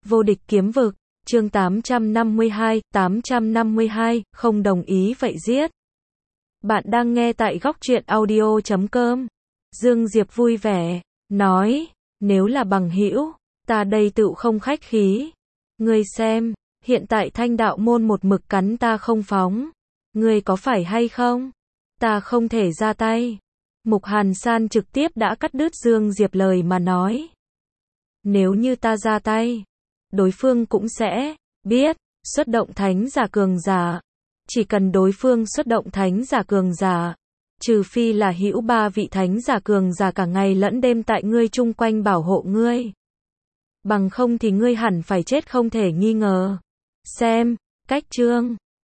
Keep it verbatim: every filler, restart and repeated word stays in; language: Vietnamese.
Vô địch kiếm vực, chương tám trăm năm mươi hai, tám trăm năm mươi hai, không đồng ý vậy giết. Bạn đang nghe tại góc truyện audio chấm com. Dương Diệp vui vẻ, nói, nếu là bằng hữu, ta đây tựu không khách khí. Ngươi xem, hiện tại Thanh đạo môn một mực cắn ta không phóng. Ngươi có phải hay không? Ta không thể ra tay. Mục Hàn San trực tiếp đã cắt đứt Dương Diệp lời mà nói. Nếu như ta ra tay, đối phương cũng sẽ biết, xuất động thánh giả cường giả. Chỉ cần đối phương xuất động thánh giả cường giả, trừ phi là hữu ba vị thánh giả cường giả cả ngày lẫn đêm tại ngươi chung quanh bảo hộ ngươi. Bằng không thì ngươi hẳn phải chết không thể nghi ngờ. Xem, cách chương